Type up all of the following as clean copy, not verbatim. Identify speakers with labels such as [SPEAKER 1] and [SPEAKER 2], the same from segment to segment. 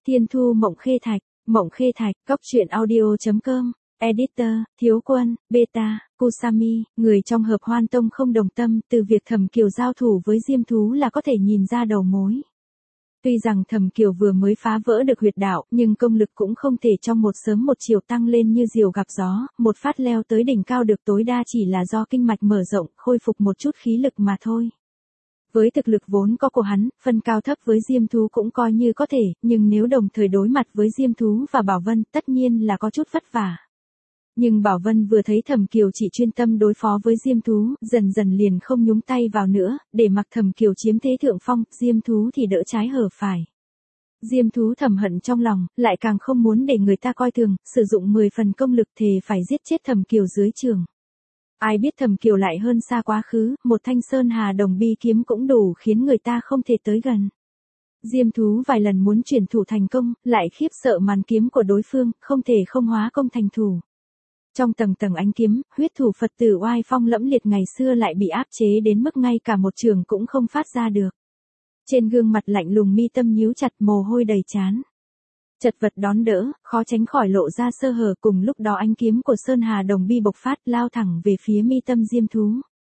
[SPEAKER 1] Thiên Thu Mộng Khê Thạch, Cóc truyện audio.com, Editor, Thiếu Quân, Beta, Kusami, người trong Hợp Hoan Tông không đồng tâm, từ việc Thẩm Kiều giao thủ với Diêm Thú là có thể nhìn ra đầu mối. Tuy rằng Thẩm Kiều vừa mới phá vỡ được huyệt đạo, nhưng công lực cũng không thể trong một sớm một chiều tăng lên như diều gặp gió, một phát leo tới đỉnh cao được tối đa chỉ là do kinh mạch mở rộng, khôi phục một chút khí lực mà thôi. Với thực lực vốn có của hắn, phân cao thấp với Diêm Thú cũng coi như có thể, nhưng nếu đồng thời đối mặt với Diêm Thú và Bảo Vân tất nhiên là có chút vất vả. Nhưng Bảo Vân vừa thấy Thẩm Kiều chỉ chuyên tâm đối phó với Diêm Thú, dần dần liền không nhúng tay vào nữa, để mặc Thẩm Kiều chiếm thế thượng phong, Diêm Thú thì đỡ trái hở phải. Diêm Thú thầm hận trong lòng, lại càng không muốn để người ta coi thường, sử dụng 10 phần công lực thề phải giết chết Thẩm Kiều dưới trường. Ai biết Thẩm Kiều lại hơn xa quá khứ, một thanh sơn hà đồng bi kiếm cũng đủ khiến người ta không thể tới gần. Diêm Thú vài lần muốn chuyển thủ thành công, lại khiếp sợ màn kiếm của đối phương, không thể không hóa công thành thủ. Trong tầng tầng ánh kiếm, huyết thủ Phật tử oai phong lẫm liệt ngày xưa lại bị áp chế đến mức ngay cả một trường cũng không phát ra được. Trên gương mặt lạnh lùng mi tâm nhíu chặt, mồ hôi đầy trán. Chật vật đón đỡ, khó tránh khỏi lộ ra sơ hở, cùng lúc đó ánh kiếm của Sơn Hà Đồng Bi bộc phát lao thẳng về phía mi tâm Diêm Thú.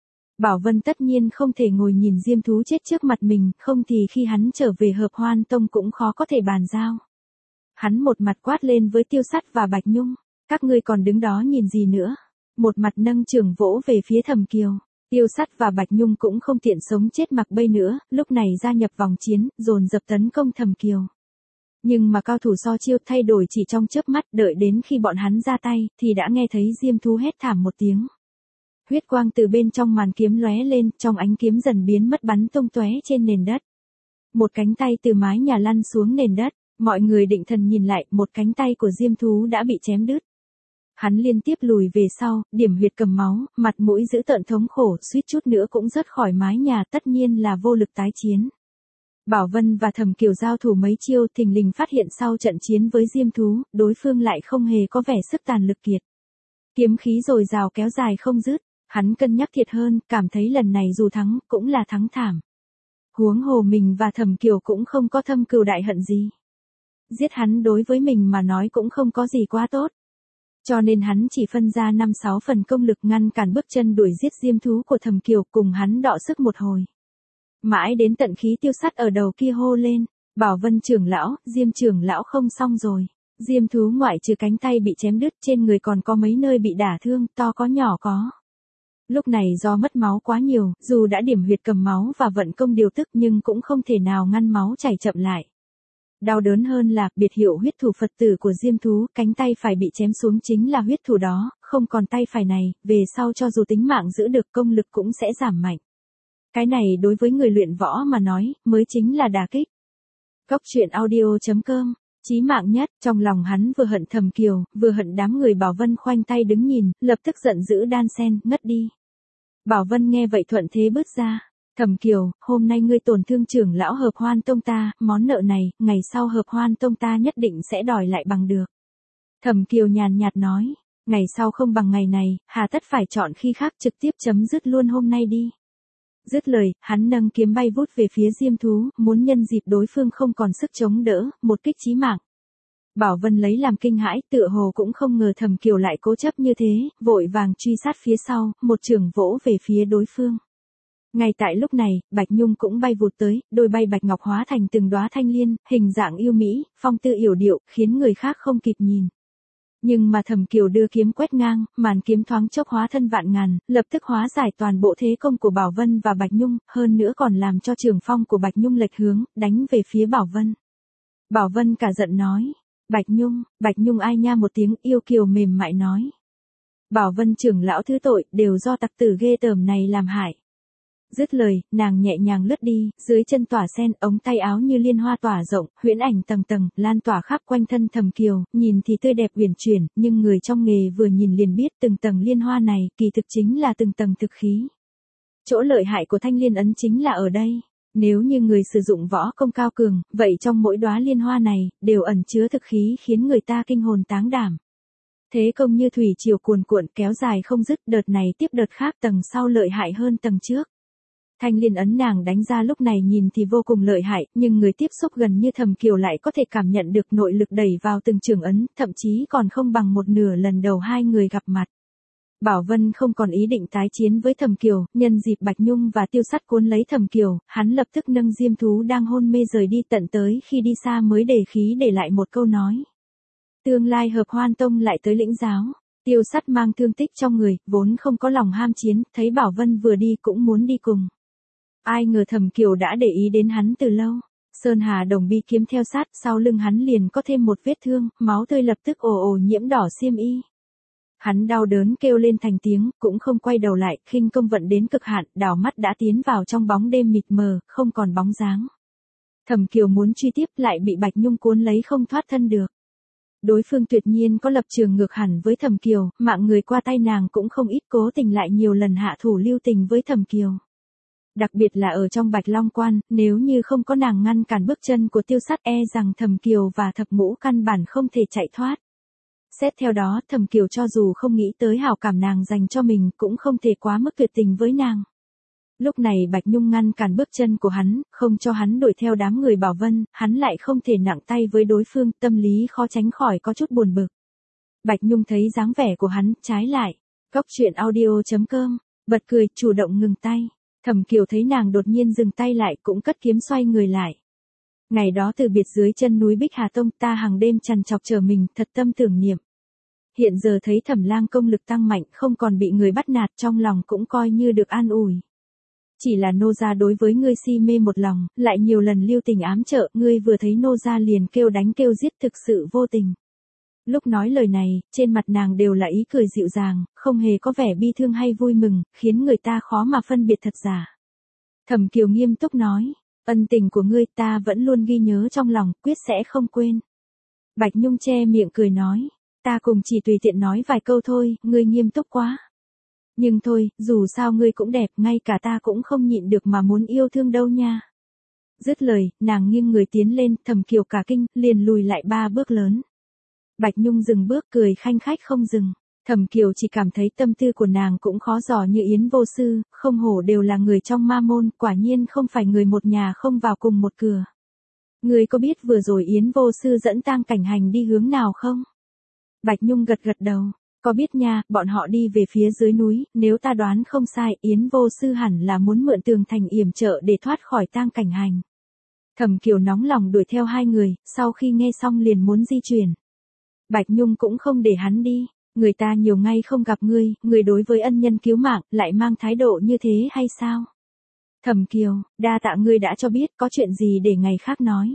[SPEAKER 1] Bảo Vân tất nhiên không thể ngồi nhìn Diêm Thú chết trước mặt mình, không thì khi hắn trở về Hợp Hoan Tông cũng khó có thể bàn giao. Hắn một mặt quát lên với Tiêu Sắt và Bạch Nhung, các ngươi còn đứng đó nhìn gì nữa? Một mặt nâng trường vỗ về phía Thẩm Kiều. Tiêu Sắt và Bạch Nhung cũng không tiện sống chết mặc bây nữa, lúc này gia nhập vòng chiến, dồn dập tấn công Thẩm Kiều. Nhưng mà cao thủ so chiêu thay đổi chỉ trong chớp mắt, đợi đến khi bọn hắn ra tay, thì đã nghe thấy Diêm Thú hét thảm một tiếng. Huyết quang từ bên trong màn kiếm lóe lên, trong ánh kiếm dần biến mất bắn tung tóe trên nền đất. Một cánh tay từ mái nhà lăn xuống nền đất, mọi người định thần nhìn lại, một cánh tay của Diêm Thú đã bị chém đứt. Hắn liên tiếp lùi về sau, điểm huyệt cầm máu, mặt mũi dữ tợn thống khổ, suýt chút nữa cũng rớt khỏi mái nhà, tất nhiên là vô lực tái chiến. Bảo Vân và Thẩm Kiều giao thủ mấy chiêu, thình lình phát hiện sau trận chiến với Diêm Thú, đối phương lại không hề có vẻ sức tàn lực kiệt. Kiếm khí dồi dào kéo dài không dứt, hắn cân nhắc thiệt hơn, cảm thấy lần này dù thắng, cũng là thắng thảm. Huống hồ mình và Thẩm Kiều cũng không có thâm cừu đại hận gì. Giết hắn đối với mình mà nói cũng không có gì quá tốt. Cho nên hắn chỉ phân ra 5-6 phần công lực ngăn cản bước chân đuổi giết Diêm Thú của Thẩm Kiều, cùng hắn đọ sức một hồi. Mãi đến tận khí Tiêu Sắt ở đầu kia hô lên, Bảo Vân trưởng lão, Diêm trưởng lão không xong rồi. Diêm Thú ngoại trừ cánh tay bị chém đứt, trên người còn có mấy nơi bị đả thương, to có nhỏ có. Lúc này do mất máu quá nhiều, dù đã điểm huyệt cầm máu và vận công điều tức nhưng cũng không thể nào ngăn máu chảy chậm lại. Đau đớn hơn là, biệt hiệu huyết thủ Phật tử của Diêm Thú, cánh tay phải bị chém xuống chính là huyết thủ đó, không còn tay phải này, về sau cho dù tính mạng giữ được công lực cũng sẽ giảm mạnh. Cái này đối với người luyện võ mà nói, mới chính là đả kích. Cóc truyện audio.com, chí mạng nhất, trong lòng hắn vừa hận Thẩm Kiều, vừa hận đám người Bảo Vân khoanh tay đứng nhìn, lập tức giận dữ đan sen, ngất đi. Bảo Vân nghe vậy thuận thế bước ra. Thẩm Kiều, hôm nay ngươi tổn thương trưởng lão Hợp Hoan Tông ta, món nợ này, ngày sau Hợp Hoan Tông ta nhất định sẽ đòi lại bằng được. Thẩm Kiều nhàn nhạt nói, ngày sau không bằng ngày này, hà tất phải chọn khi khác, trực tiếp chấm dứt luôn hôm nay đi. Dứt lời, hắn nâng kiếm bay vút về phía Diêm Thú, muốn nhân dịp đối phương không còn sức chống đỡ, một kích chí mạng. Bảo Vân lấy làm kinh hãi, tựa hồ cũng không ngờ Thẩm Kiều lại cố chấp như thế, vội vàng truy sát phía sau, một chưởng vỗ về phía đối phương. Ngay tại lúc này, Bạch Nhung cũng bay vụt tới, đôi bay bạch ngọc hóa thành từng đóa thanh liên, hình dạng yêu mỹ, phong tư yểu điệu, khiến người khác không kịp nhìn. Nhưng mà Thẩm Kiều đưa kiếm quét ngang, màn kiếm thoáng chốc hóa thân vạn ngàn, lập tức hóa giải toàn bộ thế công của Bảo Vân và Bạch Nhung, hơn nữa còn làm cho trường phong của Bạch Nhung lệch hướng, đánh về phía Bảo Vân. Bảo Vân cả giận nói, Bạch Nhung ai nha một tiếng, yêu kiều mềm mại nói. Bảo Vân trưởng lão thứ tội, đều do tặc tử ghê tởm này làm hại. Dứt lời, nàng nhẹ nhàng lướt đi, dưới chân tỏa sen, ống tay áo như liên hoa tỏa rộng, huyễn ảnh tầng tầng, lan tỏa khắp quanh thân Thẩm Kiều, nhìn thì tươi đẹp uyển chuyển, nhưng người trong nghề vừa nhìn liền biết từng tầng liên hoa này, kỳ thực chính là từng tầng thực khí. Chỗ lợi hại của thanh liên ấn chính là ở đây. Nếu như người sử dụng võ công cao cường, vậy trong mỗi đóa liên hoa này, đều ẩn chứa thực khí khiến người ta kinh hồn táng đảm. Thế công như thủy triều cuồn cuộn kéo dài không dứt, đợt này tiếp đợt khác, tầng sau lợi hại hơn tầng trước. Thanh liên ấn nàng đánh ra lúc này nhìn thì vô cùng lợi hại, nhưng người tiếp xúc gần như Thẩm Kiều lại có thể cảm nhận được nội lực đẩy vào từng trường ấn, thậm chí còn không bằng một nửa lần đầu hai người gặp mặt. Bảo Vân không còn ý định tái chiến với Thẩm Kiều, nhân dịp Bạch Nhung và Tiêu Sắt cuốn lấy Thẩm Kiều, hắn lập tức nâng diêm thú đang hôn mê rời đi, tận tới khi đi xa mới để khí để lại một câu nói. Tương lai Hợp Hoan Tông lại tới lĩnh giáo. Tiêu Sắt mang thương tích trong người, vốn không có lòng ham chiến, thấy Bảo Vân vừa đi cũng muốn đi cùng. Ai ngờ Thẩm Kiều đã để ý đến hắn từ lâu. Sơn Hà Đồng bi kiếm theo sát, sau lưng hắn liền có thêm một vết thương, máu tươi lập tức ồ ồ nhiễm đỏ xiêm y. Hắn đau đớn kêu lên thành tiếng, cũng không quay đầu lại, khinh công vận đến cực hạn, đảo mắt đã tiến vào trong bóng đêm mịt mờ, không còn bóng dáng. Thẩm Kiều muốn truy tiếp lại bị Bạch Nhung cuốn lấy không thoát thân được. Đối phương tuyệt nhiên có lập trường ngược hẳn với Thẩm Kiều, mạng người qua tay nàng cũng không ít, cố tình lại nhiều lần hạ thủ lưu tình với Thẩm Kiều. Đặc biệt là ở trong Bạch Long Quan, nếu như không có nàng ngăn cản bước chân của Tiêu Sắt e rằng Thẩm Kiều và Thập Ngũ căn bản không thể chạy thoát. Xét theo đó, Thẩm Kiều cho dù không nghĩ tới hảo cảm nàng dành cho mình cũng không thể quá mức tuyệt tình với nàng. Lúc này Bạch Nhung ngăn cản bước chân của hắn, không cho hắn đuổi theo đám người Bảo Vân, hắn lại không thể nặng tay với đối phương, tâm lý khó tránh khỏi có chút buồn bực. Bạch Nhung thấy dáng vẻ của hắn, trái lại. Cóc truyện audio.com, bật cười, chủ động ngừng tay. Thẩm Kiều thấy nàng đột nhiên dừng tay lại cũng cất kiếm xoay người lại. Ngày đó từ biệt dưới chân núi Bích Hà Tông, ta hàng đêm trằn trọc chờ mình, thật tâm tưởng niệm. Hiện giờ thấy Thẩm lang công lực tăng mạnh, không còn bị người bắt nạt, trong lòng cũng coi như được an ủi. Chỉ là nô gia đối với ngươi si mê một lòng, lại nhiều lần lưu tình ám trợ, ngươi vừa thấy nô gia liền kêu đánh kêu giết, thực sự vô tình. Lúc nói lời này, trên mặt nàng đều là ý cười dịu dàng, không hề có vẻ bi thương hay vui mừng, khiến người ta khó mà phân biệt thật giả. Thẩm Kiều nghiêm túc nói, ân tình của ngươi ta vẫn luôn ghi nhớ trong lòng, quyết sẽ không quên. Bạch Nhung che miệng cười nói, ta cùng chỉ tùy tiện nói vài câu thôi, ngươi nghiêm túc quá. Nhưng thôi, dù sao ngươi cũng đẹp, ngay cả ta cũng không nhịn được mà muốn yêu thương đâu nha. Dứt lời, nàng nghiêng người tiến lên, Thẩm Kiều cả kinh, liền lùi lại 3 bước lớn. Bạch Nhung dừng bước cười khanh khách không dừng. Thẩm Kiều chỉ cảm thấy tâm tư của nàng cũng khó dò như Yến Vô Sư, không hổ đều là người trong ma môn, quả nhiên không phải người một nhà không vào cùng một cửa. Ngươi có biết vừa rồi Yến Vô Sư dẫn Tang Cảnh Hành đi hướng nào không? Bạch Nhung gật gật đầu, có biết nha, bọn họ đi về phía dưới núi, nếu ta đoán không sai, Yến Vô Sư hẳn là muốn mượn tường thành yểm trợ để thoát khỏi Tang Cảnh Hành. Thẩm Kiều nóng lòng đuổi theo hai người, sau khi nghe xong liền muốn di chuyển. Bạch Nhung cũng không để hắn đi, người ta nhiều ngày không gặp ngươi, người đối với ân nhân cứu mạng, lại mang thái độ như thế hay sao? Thẩm Kiều, đa tạ ngươi đã cho biết, có chuyện gì để ngày khác nói.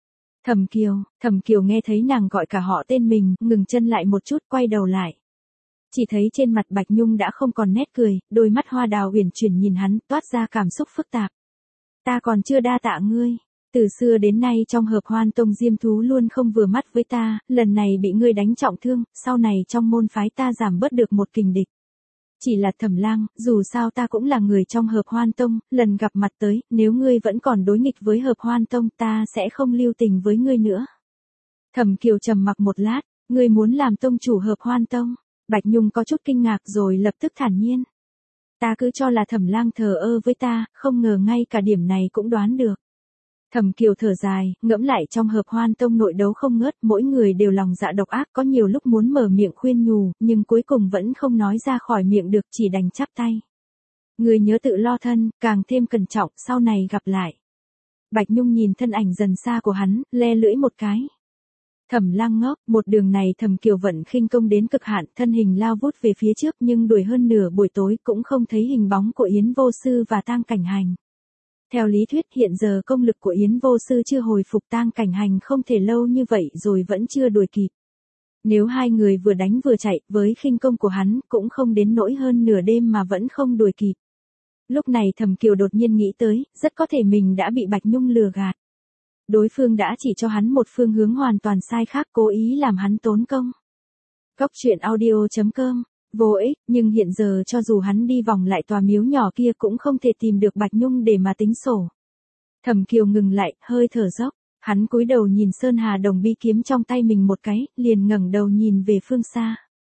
[SPEAKER 1] Thẩm Kiều nghe thấy nàng gọi cả họ tên mình, ngừng chân lại một chút, quay đầu lại. Chỉ thấy trên mặt Bạch Nhung đã không còn nét cười, đôi mắt hoa đào uyển chuyển nhìn hắn, toát ra cảm xúc phức tạp. Ta còn chưa đa tạ ngươi. Từ xưa đến nay trong Hợp Hoan Tông diêm thú luôn không vừa mắt với ta, lần này bị ngươi đánh trọng thương, sau này trong môn phái ta giảm bớt được một kình địch. Chỉ là Thẩm lang, dù sao ta cũng là người trong Hợp Hoan Tông, lần gặp mặt tới, nếu ngươi vẫn còn đối nghịch với Hợp Hoan Tông ta sẽ không lưu tình với ngươi nữa. Thẩm Kiều trầm mặc một lát, ngươi muốn làm tông chủ Hợp Hoan Tông. Bạch Nhung có chút kinh ngạc rồi lập tức thản nhiên. Ta cứ cho là Thẩm lang thờ ơ với ta, không ngờ ngay cả điểm này cũng đoán được. Thẩm Kiều thở dài, ngẫm lại trong Hợp Hoan Tông nội đấu không ngớt, mỗi người đều lòng dạ độc ác, có nhiều lúc muốn mở miệng khuyên nhủ, nhưng cuối cùng vẫn không nói ra khỏi miệng được, chỉ đành chắp tay. Người nhớ tự lo thân, càng thêm cẩn trọng, sau này gặp lại. Bạch Nhung nhìn thân ảnh dần xa của hắn, le lưỡi một cái. Thẩm lang ngốc, một đường này Thẩm Kiều vận khinh công đến cực hạn, thân hình lao vút về phía trước nhưng đuổi hơn nửa buổi tối cũng không thấy hình bóng của Yến Vô Sư và Tang Cảnh Hành. Theo lý thuyết hiện giờ công lực của Yến Vô Sư chưa hồi phục, Tang Cảnh Hành không thể lâu như vậy rồi vẫn chưa đuổi kịp. Nếu hai người vừa đánh vừa chạy, với khinh công của hắn cũng không đến nỗi hơn nửa đêm mà vẫn không đuổi kịp. Lúc này Thẩm Kiều đột nhiên nghĩ tới, rất có thể mình đã bị Bạch Nhung lừa gạt. Đối phương đã chỉ cho hắn một phương hướng hoàn toàn sai khác, cố ý làm hắn tốn công. Cóc truyện audio.com, vô ích, nhưng hiện giờ cho dù hắn đi vòng lại tòa miếu nhỏ kia cũng không thể tìm được Bạch Nhung để mà tính sổ. Thẩm Kiều ngừng lại, hơi thở dốc, hắn cúi đầu nhìn Sơn Hà Đồng bi kiếm trong tay mình một cái, liền ngẩng đầu nhìn về phương xa.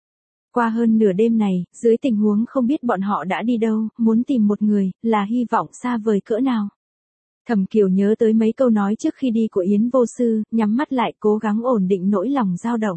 [SPEAKER 1] Qua hơn nửa đêm này, dưới tình huống không biết bọn họ đã đi đâu, muốn tìm một người, là hy vọng xa vời cỡ nào. Thẩm Kiều nhớ tới mấy câu nói trước khi đi của Yến Vô Sư, nhắm mắt lại cố gắng ổn định nỗi lòng dao động.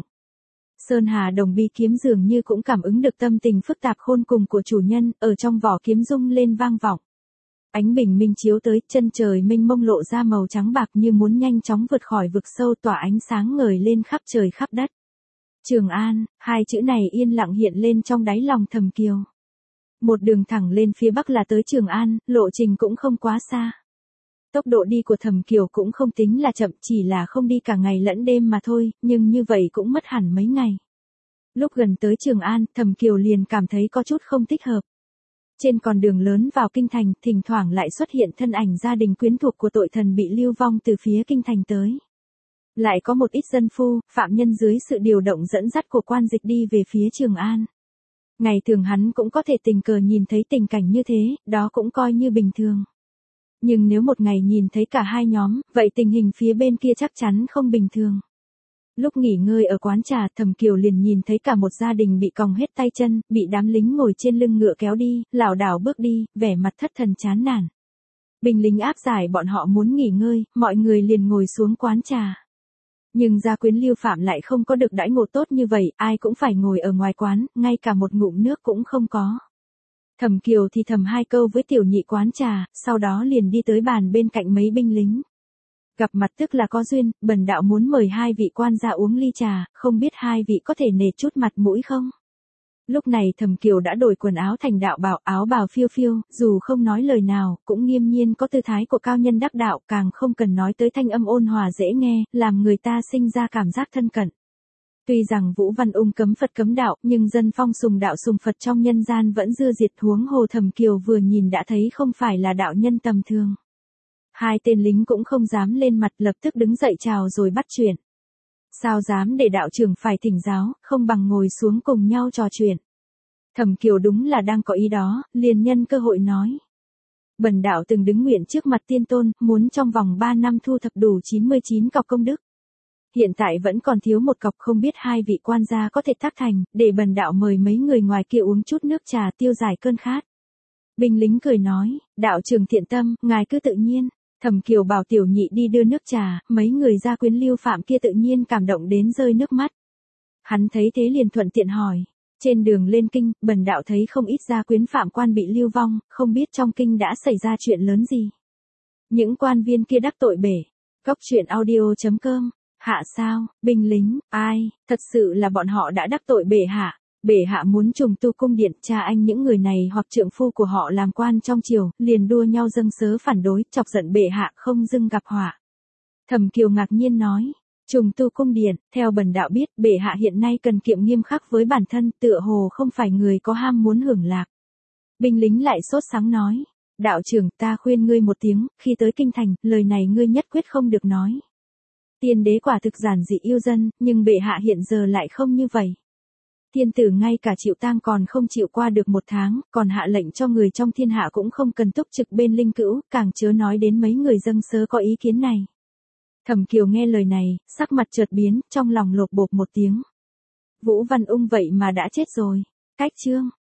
[SPEAKER 1] Sơn Hà Đồng Bi kiếm dường như cũng cảm ứng được tâm tình phức tạp khôn cùng của chủ nhân, ở trong vỏ kiếm rung lên vang vọng. Ánh bình minh chiếu tới, chân trời mênh mông lộ ra màu trắng bạc như muốn nhanh chóng vượt khỏi vực sâu, tỏa ánh sáng ngời lên khắp trời khắp đất. Trường An, hai chữ này yên lặng hiện lên trong đáy lòng Thẩm Kiều. Một đường thẳng lên phía bắc là tới Trường An, lộ trình cũng không quá xa. Tốc độ đi của Thẩm Kiều cũng không tính là chậm, chỉ là không đi cả ngày lẫn đêm mà thôi, nhưng như vậy cũng mất hẳn mấy ngày. Lúc gần tới Trường An, Thẩm Kiều liền cảm thấy có chút không thích hợp. Trên con đường lớn vào kinh thành, thỉnh thoảng lại xuất hiện thân ảnh gia đình quyến thuộc của tội thần bị lưu vong từ phía kinh thành tới. Lại có một ít dân phu, phạm nhân dưới sự điều động dẫn dắt của quan dịch đi về phía Trường An. Ngày thường hắn cũng có thể tình cờ nhìn thấy tình cảnh như thế, đó cũng coi như bình thường. Nhưng nếu một ngày nhìn thấy cả hai nhóm, vậy tình hình phía bên kia chắc chắn không bình thường. Lúc nghỉ ngơi ở quán trà, Thẩm Kiều liền nhìn thấy cả một gia đình bị còng hết tay chân, bị đám lính ngồi trên lưng ngựa kéo đi, lảo đảo bước đi, vẻ mặt thất thần chán nản. Binh lính áp giải bọn họ muốn nghỉ ngơi, mọi người liền ngồi xuống quán trà. Nhưng gia quyến Lưu Phạm lại không có được đãi ngộ tốt như vậy, ai cũng phải ngồi ở ngoài quán, ngay cả một ngụm nước cũng không có. Thẩm Kiều thì thầm hai câu với tiểu nhị quán trà, sau đó liền đi tới bàn bên cạnh mấy binh lính. Gặp mặt tức là có duyên, bần đạo muốn mời hai vị quan ra uống ly trà, không biết hai vị có thể nể chút mặt mũi không? Lúc này Thẩm Kiều đã đổi quần áo thành đạo bào, áo bào phiêu phiêu, dù không nói lời nào, cũng nghiêm nhiên có tư thái của cao nhân đắc đạo, càng không cần nói tới thanh âm ôn hòa dễ nghe, làm người ta sinh ra cảm giác thân cận. Tuy rằng Vũ Văn Ung cấm Phật cấm đạo, nhưng dân phong sùng đạo sùng Phật trong nhân gian vẫn dư diệt, huống hồ Thẩm Kiều vừa nhìn đã thấy không phải là đạo nhân tầm thường. Hai tên lính cũng không dám lên mặt, lập tức đứng dậy chào rồi bắt chuyện. Sao dám để đạo trưởng phải thỉnh giáo, không bằng ngồi xuống cùng nhau trò chuyện. Thẩm Kiều đúng là đang có ý đó, liền nhân cơ hội nói. Bần đạo từng đứng nguyện trước mặt tiên tôn, muốn trong vòng 3 năm thu thập đủ 99 cọc công đức. Hiện tại vẫn còn thiếu một cọc, không biết hai vị quan gia có thể tác thành, để bần đạo mời mấy người ngoài kia uống chút nước trà tiêu giải cơn khát. Binh lính cười nói, đạo trưởng thiện tâm, ngài cứ tự nhiên. Thẩm Kiều bảo tiểu nhị đi đưa nước trà, mấy người gia quyến Lưu Phạm kia tự nhiên cảm động đến rơi nước mắt. Hắn thấy thế liền thuận tiện hỏi, trên đường lên kinh, bần đạo thấy không ít gia quyến phạm quan bị lưu vong, không biết trong kinh đã xảy ra chuyện lớn gì. Những quan viên kia đắc tội bể. Cóc truyện audio.com. Hạ sao, binh lính, ai, thật sự là bọn họ đã đắc tội bệ hạ. Bệ hạ muốn trùng tu cung điện, cha anh những người này hoặc trượng phu của họ làm quan trong triều, liền đua nhau dâng sớ phản đối, chọc giận bệ hạ không dưng gặp họa. Thẩm Kiều ngạc nhiên nói, trùng tu cung điện, theo bần đạo biết, bệ hạ hiện nay cần kiệm nghiêm khắc với bản thân, tựa hồ không phải người có ham muốn hưởng lạc. Binh lính lại sốt sáng nói, đạo trưởng, ta khuyên ngươi một tiếng, khi tới kinh thành, lời này ngươi nhất quyết không được nói. Tiên đế quả thực giản dị yêu dân, nhưng bệ hạ hiện giờ lại không như vậy. Thiên tử ngay cả chịu tang còn không chịu qua được 1 tháng, còn hạ lệnh cho người trong thiên hạ cũng không cần túc trực bên linh cữu, càng chớ nói đến mấy người dâng sớ có ý kiến này. Thẩm Kiều nghe lời này, sắc mặt chợt biến, trong lòng lột bột một tiếng. Vũ Văn Ung vậy mà đã chết rồi. Cách chương.